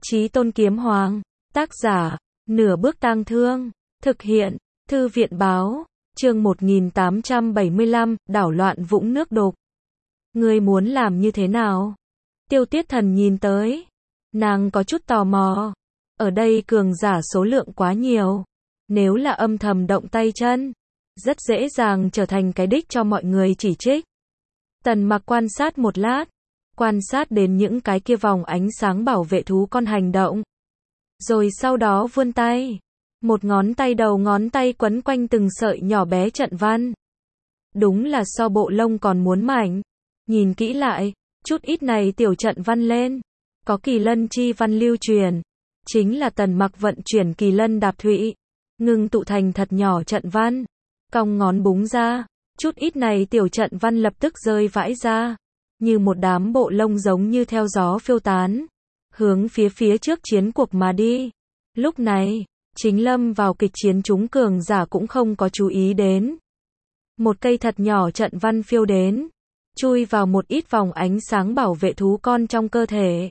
Chí Tôn Kiếm Hoàng. Tác giả, Nửa Bước Tang Thương. Thực hiện, Thư viện báo. Chương 1875, đảo loạn vũng nước đục. Ngươi muốn làm như thế nào? Tiêu Tiết Thần nhìn tới. Nàng có chút tò mò. Ở đây cường giả số lượng quá nhiều. Nếu là âm thầm động tay chân, rất dễ dàng trở thành cái đích cho mọi người chỉ trích. Tần Mặc quan sát một lát. Quan sát đến những cái kia vòng ánh sáng bảo vệ thú con hành động. Rồi sau đó vươn tay. Một ngón tay đầu ngón tay quấn quanh từng sợi nhỏ bé trận văn. Đúng là so bộ lông còn muốn mảnh. Nhìn kỹ lại, chút ít này tiểu trận văn lên. Có kỳ lân chi văn lưu truyền. Chính là Tần Mặc vận chuyển kỳ lân đạp thụy. Ngưng tụ thành thật nhỏ trận văn. Cong ngón búng ra. Chút ít này tiểu trận văn lập tức rơi vãi ra. Như một đám bộ lông giống như theo gió phiêu tán. Hướng phía trước chiến cuộc mà đi. Lúc này, chính lâm vào kịch chiến chúng cường giả cũng không có chú ý đến. Một cây thật nhỏ trận văn phiêu đến. Chui vào một ít vòng ánh sáng bảo vệ thú con trong cơ thể.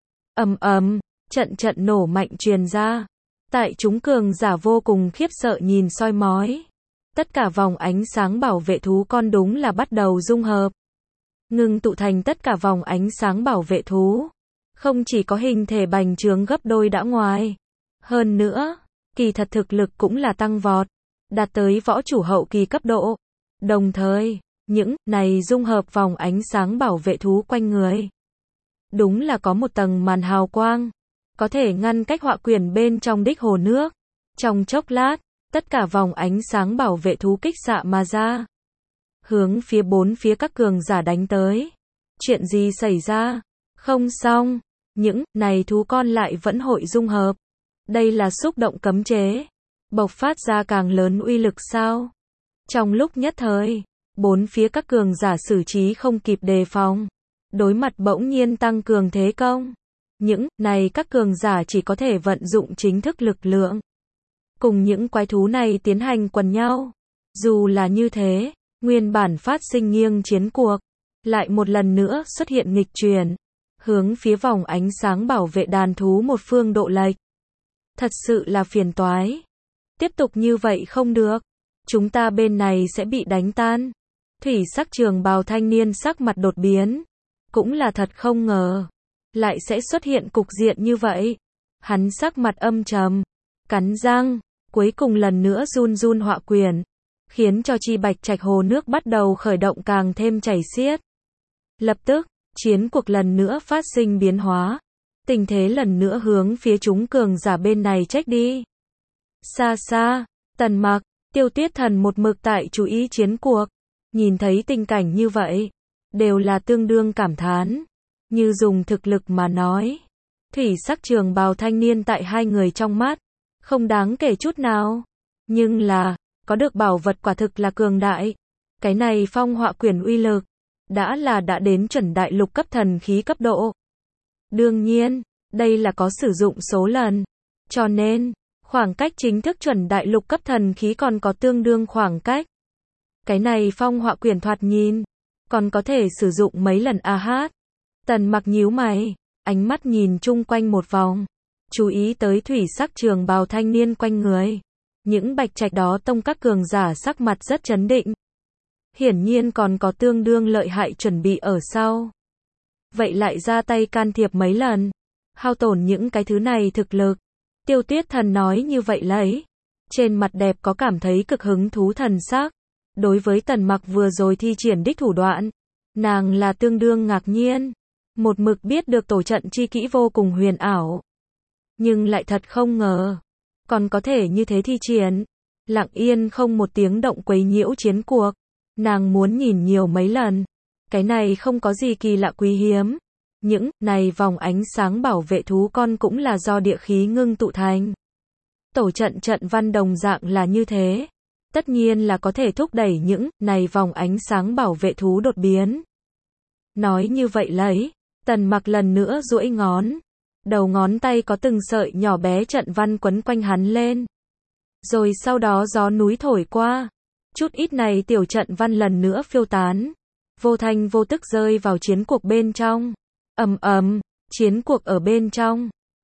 Ầm ầm, trận nổ mạnh truyền ra. Tại chúng cường giả vô cùng khiếp sợ nhìn soi mói. Tất cả vòng ánh sáng bảo vệ thú con đúng là bắt đầu dung hợp. Ngưng tụ thành tất cả vòng ánh sáng bảo vệ thú. Không chỉ có hình thể bành trướng gấp đôi đã ngoài. Hơn nữa, kỳ thật thực lực cũng là tăng vọt. Đạt tới võ chủ hậu kỳ cấp độ. Đồng thời, những này dung hợp vòng ánh sáng bảo vệ thú quanh người. Đúng là có một tầng màn hào quang. Có thể ngăn cách họa quyển bên trong đích hồ nước. Trong chốc lát, tất cả vòng ánh sáng bảo vệ thú kích xạ mà ra. Hướng phía bốn phía các cường giả đánh tới. Chuyện gì xảy ra? Không xong. Những này thú con lại vẫn hội dung hợp. Đây là xúc động cấm chế. Bộc phát ra càng lớn uy lực sao? Trong lúc nhất thời, bốn phía các cường giả xử trí không kịp đề phòng. Đối mặt bỗng nhiên tăng cường thế công. Những này các cường giả chỉ có thể vận dụng chính thức lực lượng. Cùng những quái thú này tiến hành quần nhau. Dù là như thế, nguyên bản phát sinh nghiêng chiến cuộc. Lại một lần nữa xuất hiện nghịch chuyển. Hướng phía vòng ánh sáng bảo vệ đàn thú một phương độ lệch. Thật sự là phiền toái. Tiếp tục như vậy không được. Chúng ta bên này sẽ bị đánh tan. Thủy sắc trường bào thanh niên sắc mặt đột biến. Cũng là thật không ngờ. Lại sẽ xuất hiện cục diện như vậy. Hắn sắc mặt âm trầm. Cắn răng. Cuối cùng lần nữa run họa quyển. Khiến cho chi bạch trạch hồ nước bắt đầu khởi động càng thêm chảy xiết. Lập tức, chiến cuộc lần nữa phát sinh biến hóa. Tình thế lần nữa hướng phía chúng cường giả bên này trách đi. Xa xa, Tần Mặc, Tiêu Tiết Thần một mực tại chú ý chiến cuộc. Nhìn thấy tình cảnh như vậy, đều là tương đương cảm thán. Như dùng thực lực mà nói. Thủy sắc trường bào thanh niên tại hai người trong mắt. Không đáng kể chút nào. Nhưng là, có được bảo vật quả thực là cường đại. Cái này phong họa quyển uy lực. Đã đến chuẩn đại lục cấp thần khí cấp độ. Đương nhiên, đây là có sử dụng số lần. Cho nên, khoảng cách chính thức chuẩn đại lục cấp thần khí còn có tương đương khoảng cách. Cái này phong họa quyển thoạt nhìn. Còn có thể sử dụng mấy lần hát. Tần Mặc nhíu mày. Ánh mắt nhìn chung quanh một vòng. Chú ý tới thủy sắc trường bào thanh niên quanh người. Những bạch trạch đó tông các cường giả sắc mặt rất chấn định. Hiển nhiên còn có tương đương lợi hại chuẩn bị ở sau. Vậy lại ra tay can thiệp mấy lần. Hao tổn những cái thứ này thực lực. Tiêu Tiết Thần nói như vậy lấy. Trên mặt đẹp có cảm thấy cực hứng thú thần sắc. Đối với Tần Mặc vừa rồi thi triển đích thủ đoạn. Nàng là tương đương ngạc nhiên. Một mực biết được tổ trận chi kỹ vô cùng huyền ảo. Nhưng lại thật không ngờ. Còn có thể như thế thi triển. Lặng yên không một tiếng động quấy nhiễu chiến cuộc. Nàng muốn nhìn nhiều mấy lần. Cái này không có gì kỳ lạ quý hiếm. Những này vòng ánh sáng bảo vệ thú con cũng là do địa khí ngưng tụ thành. Tổ trận văn đồng dạng là như thế. Tất nhiên là có thể thúc đẩy những này vòng ánh sáng bảo vệ thú đột biến. Nói như vậy lấy. Tần Mặc lần nữa duỗi ngón. Đầu ngón tay có từng sợi nhỏ bé trận văn quấn quanh hắn lên. Rồi sau đó gió núi thổi qua. Chút ít này tiểu trận văn lần nữa phiêu tán. Vô thanh vô tức rơi vào chiến cuộc bên trong. Ầm ầm, chiến cuộc ở bên trong.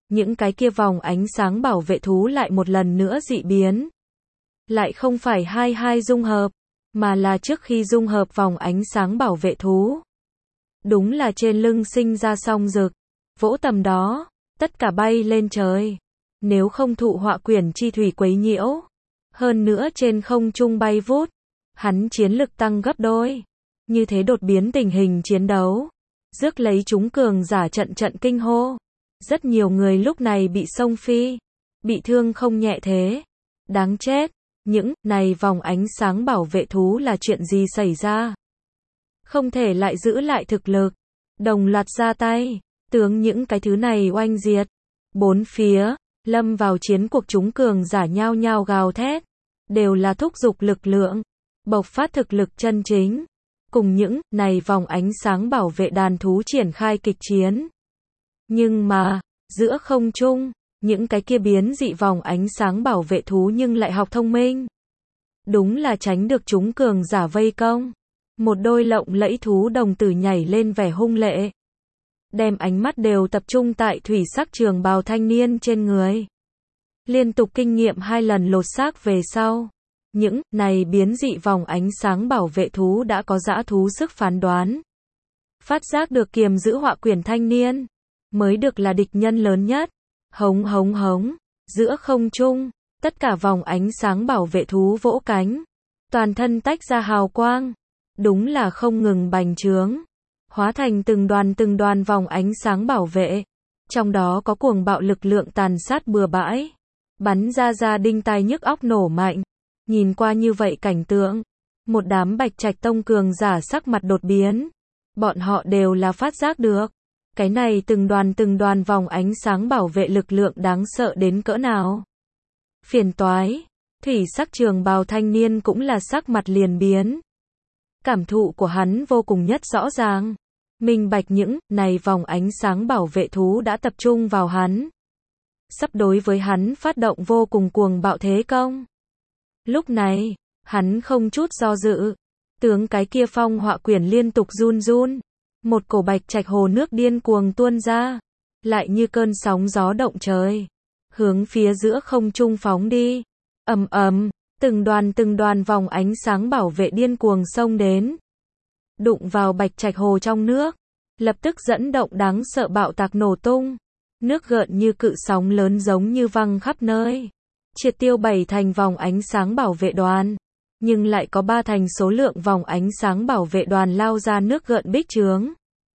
những cái kia vòng ánh sáng bảo vệ thú lại một lần nữa dị biến. Lại không phải hai dung hợp, mà là trước khi dung hợp vòng ánh sáng bảo vệ thú. Đúng là trên lưng sinh ra song rực, vỗ tầm đó, tất cả bay lên trời. Nếu không thụ họa quyển chi thủy quấy nhiễu, hơn nữa trên không trung bay vút, hắn chiến lực tăng gấp đôi. Như thế đột biến tình hình chiến đấu, rước lấy chúng cường giả trận trận kinh hô. Rất nhiều người lúc này bị xông phi, bị thương không nhẹ thế. Đáng chết, những này vòng ánh sáng bảo vệ thú là chuyện gì xảy ra? Không thể lại giữ lại thực lực, đồng loạt ra tay, tướng những cái thứ này oanh diệt. Bốn phía, lâm vào chiến cuộc chúng cường giả nhao nhao gào thét, đều là thúc giục lực lượng, bộc phát thực lực chân chính, cùng những này vòng ánh sáng bảo vệ đàn thú triển khai kịch chiến. Nhưng mà, giữa không trung, những cái kia biến dị vòng ánh sáng bảo vệ thú nhưng lại học thông minh. Đúng là tránh được chúng cường giả vây công. Một đôi lộng lẫy thú đồng tử nhảy lên vẻ hung lệ, đem ánh mắt đều tập trung tại thủy sắc trường bào thanh niên trên người. Liên tục kinh nghiệm 2 lần lột xác về sau, những này biến dị vòng ánh sáng bảo vệ thú đã có dã thú sức phán đoán. Phát giác được kiềm giữ họa quyển thanh niên mới được là địch nhân lớn nhất. Hống hống hống, giữa không trung, tất cả vòng ánh sáng bảo vệ thú vỗ cánh, toàn thân tách ra hào quang, đúng là không ngừng bành trướng, hóa thành từng đoàn vòng ánh sáng bảo vệ, trong đó có cuồng bạo lực lượng tàn sát bừa bãi, bắn ra đinh tai nhức óc nổ mạnh. Nhìn qua như vậy cảnh tượng, một đám Bạch Trạch Tông cường giả sắc mặt đột biến, bọn họ đều là phát giác được, cái này từng đoàn vòng ánh sáng bảo vệ lực lượng đáng sợ đến cỡ nào. Phiền toái, thủy sắc trường bào thanh niên cũng là sắc mặt liền biến. Cảm thụ của hắn vô cùng nhất rõ ràng, minh bạch những này vòng ánh sáng bảo vệ thú đã tập trung vào hắn, sắp đối với hắn phát động vô cùng cuồng bạo thế công. Lúc này, hắn không chút do dự, tướng cái kia phong họa quyển liên tục run run, một cổ bạch trạch hồ nước điên cuồng tuôn ra, lại như cơn sóng gió động trời, hướng phía giữa không trung phóng đi. Ầm ầm, từng đoàn vòng ánh sáng bảo vệ điên cuồng xông đến, đụng vào bạch trạch hồ trong nước, lập tức dẫn động đáng sợ bạo tạc nổ tung, nước gợn như cự sóng lớn giống như văng khắp nơi, triệt tiêu 7 thành vòng ánh sáng bảo vệ đoàn, nhưng lại có 3 thành số lượng vòng ánh sáng bảo vệ đoàn lao ra nước gợn bích trướng,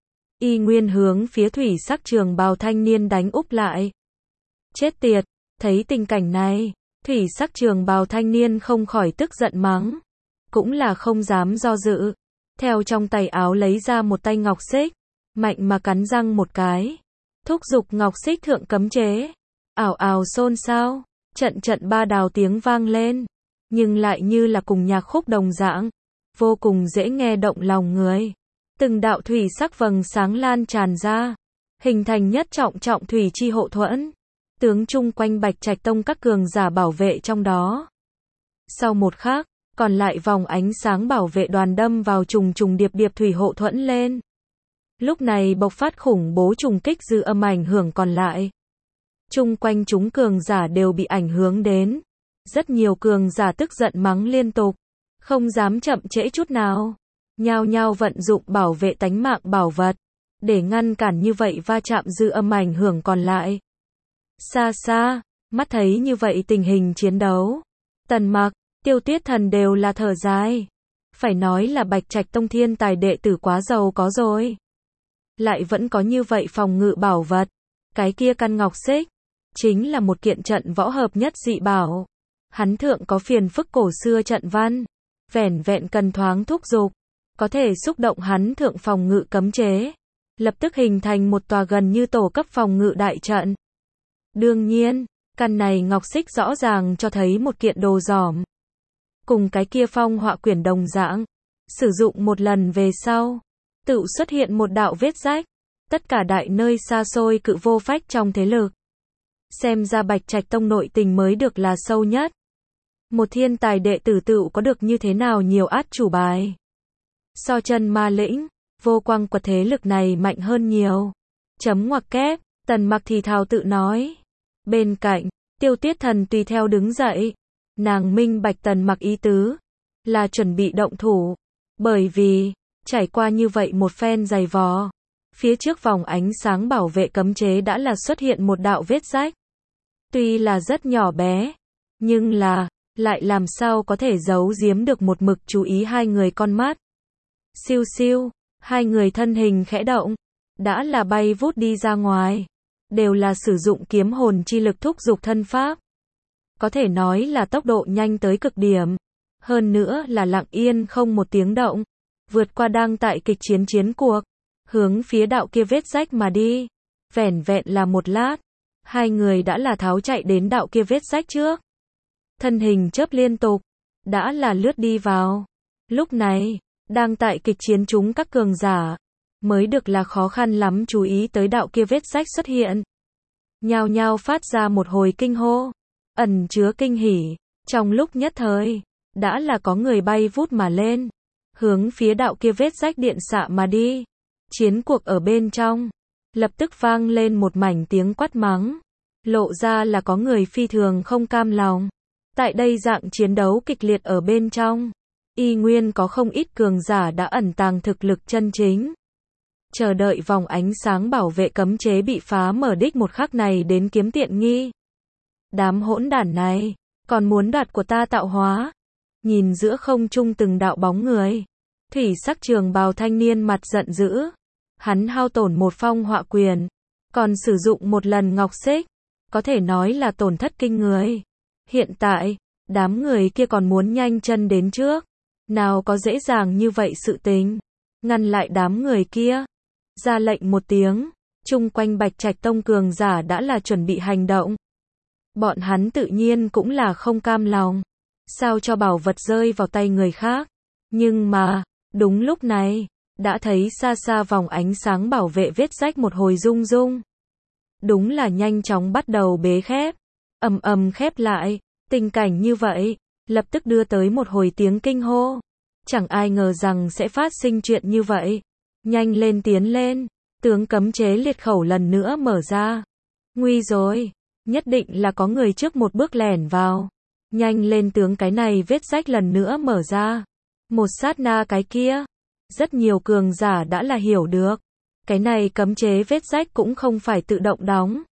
y nguyên hướng phía thủy sắc trường bào thanh niên đánh úp lại. Chết tiệt, thấy tình cảnh này, thủy sắc trường bào thanh niên không khỏi tức giận mắng, cũng là không dám do dự, theo trong tay áo lấy ra một tay ngọc xích, mạnh mà cắn răng một cái, thúc giục ngọc xích thượng cấm chế, ảo ảo xôn xao, trận ba đào tiếng vang lên, nhưng lại như là cùng nhạc khúc đồng dạng, vô cùng dễ nghe động lòng người. Từng đạo thủy sắc vầng sáng lan tràn ra, hình thành nhất trọng thủy chi hộ thuẫn, tướng chung quanh Bạch Trạch Tông các cường giả bảo vệ trong đó. Sau một khắc, còn lại vòng ánh sáng bảo vệ đoàn đâm vào trùng điệp thủy hộ thuẫn lên. Lúc này bộc phát khủng bố trùng kích dư âm ảnh hưởng còn lại. Chung quanh chúng cường giả đều bị ảnh hưởng đến. Rất nhiều cường giả tức giận mắng liên tục, không dám chậm trễ chút nào. Nhao nhao vận dụng bảo vệ tánh mạng bảo vật, để ngăn cản như vậy va chạm dư âm ảnh hưởng còn lại. Xa xa, mắt thấy như vậy tình hình chiến đấu, Tần Mặc, Tiêu Tuyết Thần đều là thở dài. Phải nói là Bạch Trạch Tông thiên tài đệ tử quá giàu có rồi. Lại vẫn có như vậy phòng ngự bảo vật. Cái kia căn ngọc xích, chính là một kiện trận võ hợp nhất dị bảo. Hắn thượng có phiền phức cổ xưa trận văn, vẻn vẹn cần thoáng thúc giục, có thể xúc động hắn thượng phòng ngự cấm chế, lập tức hình thành một tòa gần như tổ cấp phòng ngự đại trận. Đương nhiên, căn này ngọc xích rõ ràng cho thấy một kiện đồ giỏm. Cùng cái kia phong họa quyển đồng dạng, sử dụng một lần về sau, tự xuất hiện một đạo vết rách, tất cả đại nơi xa xôi cự vô phách trong thế lực. Xem ra Bạch Trạch Tông nội tình mới được là sâu nhất. Một thiên tài đệ tử tự có được như thế nào nhiều át chủ bài. So chân ma lĩnh, vô quang quật thế lực này mạnh hơn nhiều. Chấm ngoặc kép. Tần Mặc thì thào tự nói. Bên cạnh, Tiêu Tiết Thần tùy theo đứng dậy. Nàng minh bạch Tần Mặc ý tứ, là chuẩn bị động thủ. Bởi vì, trải qua như vậy một phen giày vò, phía trước vòng ánh sáng bảo vệ cấm chế đã là xuất hiện một đạo vết rách. Tuy là rất nhỏ bé, nhưng là, lại làm sao có thể giấu giếm được một mực chú ý hai người con mắt. Siêu siêu, hai người thân hình khẽ động, đã là bay vút đi ra ngoài. Đều là sử dụng kiếm hồn chi lực thúc giục thân pháp. Có thể nói là tốc độ nhanh tới cực điểm. Hơn nữa là lặng yên không một tiếng động. Vượt qua đang tại kịch chiến cuộc. Hướng phía đạo kia vết rách mà đi. Vẻn vẹn là một lát. Hai người đã là tháo chạy đến đạo kia vết rách trước. Thân hình chớp liên tục. Đã là lướt đi vào. Lúc này, đang tại kịch chiến chúng các cường giả. Mới được là khó khăn lắm chú ý tới đạo kia vết rách xuất hiện. Nhao nhao phát ra một hồi kinh hô. Ẩn chứa kinh hỉ. Trong lúc nhất thời, đã là có người bay vút mà lên. Hướng phía đạo kia vết rách điện xạ mà đi. Chiến cuộc ở bên trong. Lập tức vang lên một mảnh tiếng quát mắng. Lộ ra là có người phi thường không cam lòng. Tại đây dạng chiến đấu kịch liệt ở bên trong. Y nguyên có không ít cường giả đã ẩn tàng thực lực chân chính. Chờ đợi vòng ánh sáng bảo vệ cấm chế bị phá mở đích một khắc này đến kiếm tiện nghi. Đám hỗn đản này, còn muốn đoạt của ta tạo hóa. Nhìn giữa không trung từng đạo bóng người. Thủy sắc trường bào thanh niên mặt giận dữ. Hắn hao tổn một phong họa quyền. Còn sử dụng một lần ngọc xích. Có thể nói là tổn thất kinh người. Hiện tại, đám người kia còn muốn nhanh chân đến trước. Nào có dễ dàng như vậy sự tình. Ngăn lại đám người kia. Ra lệnh một tiếng. Chung quanh Bạch Trạch Tông cường giả đã là chuẩn bị hành động. Bọn hắn tự nhiên cũng là không cam lòng. Sao cho bảo vật rơi vào tay người khác. Nhưng mà, đúng lúc này, đã thấy xa xa vòng ánh sáng bảo vệ vết rách một hồi rung rung. Đúng là nhanh chóng bắt đầu bế khép. Ầm ầm khép lại. Tình cảnh như vậy, lập tức đưa tới một hồi tiếng kinh hô. Chẳng ai ngờ rằng sẽ phát sinh chuyện như vậy. Nhanh lên tiến lên. Tướng cấm chế liệt khẩu lần nữa mở ra. Nguy rồi. Nhất định là có người trước một bước lẻn vào. Nhanh lên tướng cái này vết rách lần nữa mở ra. Một sát na cái kia. Rất nhiều cường giả đã là hiểu được. Cái này cấm chế vết rách cũng không phải tự động đóng.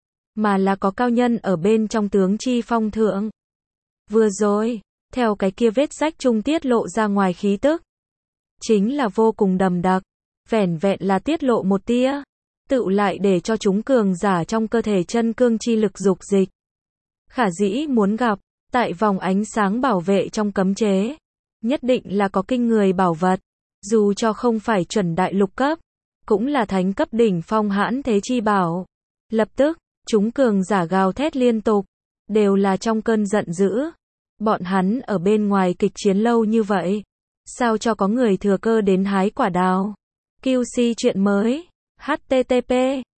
Mà là có cao nhân ở bên trong tướng chi phong thượng. Vừa rồi, theo cái kia vết rách trung tiết lộ ra ngoài khí tức. Chính là vô cùng đậm đặc. Vẻn vẹn là tiết lộ một tia. Tự lại để cho chúng cường giả trong cơ thể chân cương chi lực dục dịch. Khả dĩ muốn gặp, tại vòng ánh sáng bảo vệ trong cấm chế. Nhất định là có kinh người bảo vật. Dù cho không phải chuẩn đại lục cấp. Cũng là thánh cấp đỉnh phong hãn thế chi bảo. Lập tức, chúng cường giả gào thét liên tục. Đều là trong cơn giận dữ. Bọn hắn ở bên ngoài kịch chiến lâu như vậy. Sao cho có người thừa cơ đến hái quả đào. QC chuyện mới. http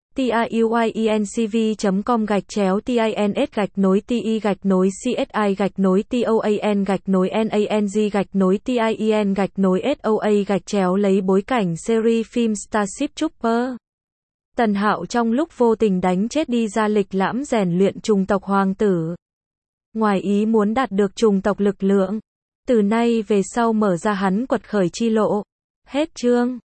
tiuyencv.com/tins-toan-nang-soa lấy bối cảnh series phim Starship Trooper. Tần Hạo trong lúc vô tình đánh chết đi ra lịch lãm rèn luyện trùng tộc hoàng tử. Ngoài ý muốn đạt được trùng tộc lực lượng. Từ nay về sau mở ra hắn quật khởi chi lộ. Hết chương.